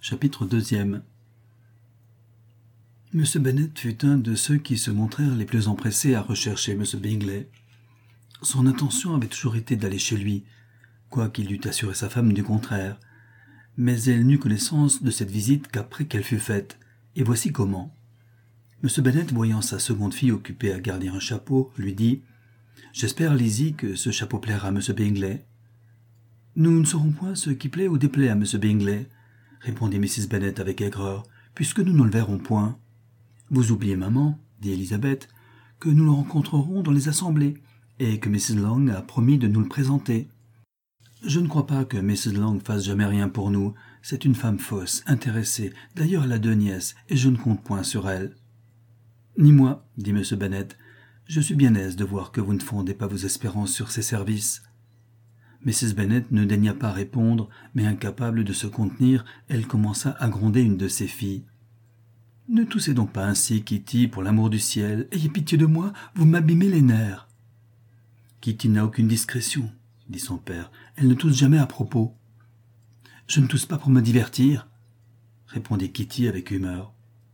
Chapitre 2. M. Bennet fut un de ceux qui se montrèrent les plus empressés à rechercher M. Bingley. Son intention avait toujours été d'aller chez lui, quoiqu'il eût assuré sa femme du contraire. Mais elle n'eut connaissance de cette visite qu'après qu'elle fut faite, et voici comment. M. Bennet, voyant sa seconde fille occupée à garder un chapeau, lui dit « J'espère, Lizzie, que ce chapeau plaira à M. Bingley. »« Nous ne saurons point ce qui plaît ou déplaît à M. Bingley, » répondit Mrs. Bennet avec aigreur, « puisque nous ne le verrons point. »« Vous oubliez, maman, » dit Élisabeth, « que nous le rencontrerons dans les assemblées, et que Mrs. Long a promis de nous le présenter. »« Je ne crois pas que Mrs. Long fasse jamais rien pour nous. C'est une femme fausse, intéressée. D'ailleurs, elle a 2 nièces, et je ne compte point sur elle. »« Ni moi, » dit M. Bennet. « Je suis bien aise de voir que vous ne fondez pas vos espérances sur ses services. » Mrs. Bennet ne daigna pas répondre, mais incapable de se contenir, elle commença à gronder une de ses filles. « Ne toussez donc pas ainsi, Kitty, pour l'amour du ciel. Ayez pitié de moi, vous m'abîmez les nerfs. »« Kitty n'a aucune discrétion, » dit son père. « Elle ne tousse jamais à propos. »« Je ne tousse pas pour me divertir, » répondit Kitty avec humeur.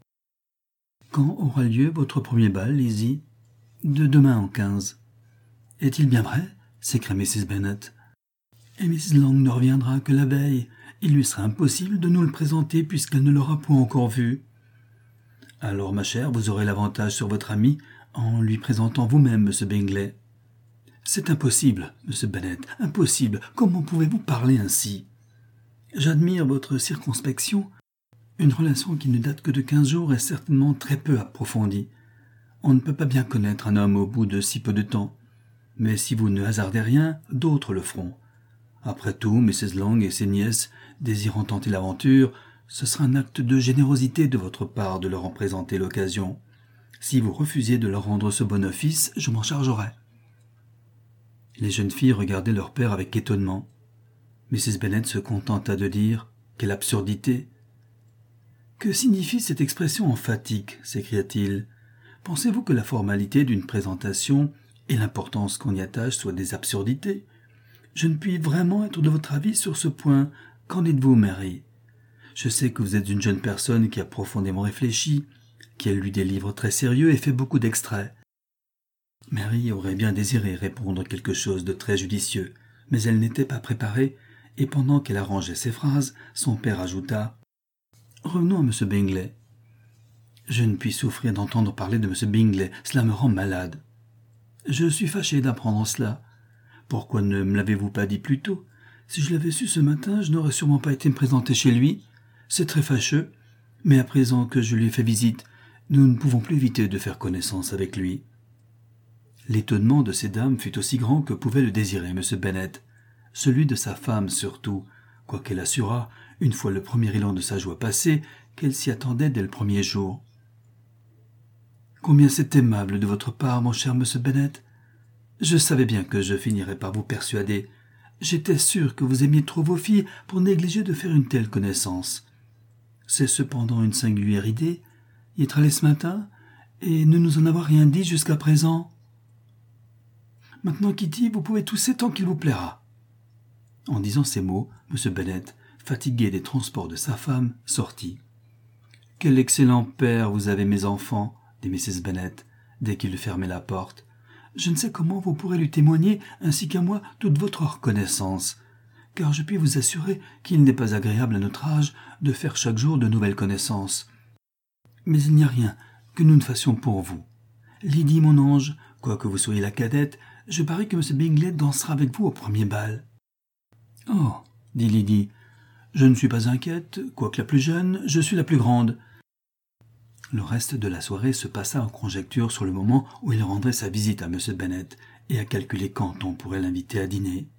« Quand aura lieu votre premier bal, Lizzie ? » ?»« De demain en 15. »« Est-il bien vrai ?» s'écria Mrs. Bennet. « Et Mrs. Long ne reviendra que la veille. Il lui sera impossible de nous le présenter puisqu'elle ne l'aura point encore vu. »« Alors, ma chère, vous aurez l'avantage sur votre ami en lui présentant vous-même, M. Bingley. »« C'est impossible, M. Bennet, impossible. Comment pouvez-vous parler ainsi ? J'admire votre circonspection. Une relation qui ne date que de 15 jours est certainement très peu approfondie. On ne peut pas bien connaître un homme au bout de si peu de temps. Mais si vous ne hasardez rien, d'autres le feront. Après tout, Mrs. Long et ses nièces, désirant tenter l'aventure, ce sera un acte de générosité de votre part de leur en présenter l'occasion. Si vous refusiez de leur rendre ce bon office, je m'en chargerai. » Les jeunes filles regardaient leur père avec étonnement. Mrs. Bennet se contenta de dire « Quelle absurdité !»« Que signifie cette expression emphatique ?» s'écria-t-il. « Pensez-vous que la formalité d'une présentation et l'importance qu'on y attache soient des absurdités ? Je ne puis vraiment être de votre avis sur ce point. Qu'en dites-vous, Mary ? Je sais que vous êtes une jeune personne qui a profondément réfléchi, qui a lu des livres très sérieux et fait beaucoup d'extraits. » Mary aurait bien désiré répondre quelque chose de très judicieux, mais elle n'était pas préparée, et pendant qu'elle arrangeait ses phrases, son père ajouta « Revenons à M. Bingley. Je ne puis souffrir d'entendre parler de M. Bingley, cela me rend malade. Je suis fâché d'apprendre cela. Pourquoi ne me l'avez-vous pas dit plus tôt ? Si je l'avais su ce matin, je n'aurais sûrement pas été me présenter chez lui. C'est très fâcheux, mais à présent que je lui ai fait visite, nous ne pouvons plus éviter de faire connaissance avec lui. » L'étonnement de ces dames fut aussi grand que pouvait le désirer M. Bennet, celui de sa femme surtout, quoiqu'elle assurât, une fois le premier élan de sa joie passé, qu'elle s'y attendait dès le premier jour. « Combien c'est aimable de votre part, mon cher M. Bennet. Je savais bien que je finirais par vous persuader. J'étais sûr que vous aimiez trop vos filles pour négliger de faire une telle connaissance. C'est cependant une singulière idée, y être allé ce matin, et ne nous en avoir rien dit jusqu'à présent. Maintenant, Kitty, vous pouvez tousser tant qu'il vous plaira. » En disant ces mots, M. Bennet, fatigué des transports de sa femme, sortit. « Quel excellent père vous avez, mes enfants !» dit Mrs. Bennet, dès qu'il eut fermé la porte. « Je ne sais comment vous pourrez lui témoigner, ainsi qu'à moi, toute votre reconnaissance, car je puis vous assurer qu'il n'est pas agréable à notre âge de faire chaque jour de nouvelles connaissances. Mais il n'y a rien que nous ne fassions pour vous. Lydie, mon ange, quoique vous soyez la cadette, je parie que M. Bingley dansera avec vous au premier bal. »« Oh, dit Lydie, je ne suis pas inquiète, quoique la plus jeune, je suis la plus grande. » Le reste de la soirée se passa en conjecture sur le moment où il rendrait sa visite à M. Bennet et à calculer quand on pourrait l'inviter à dîner.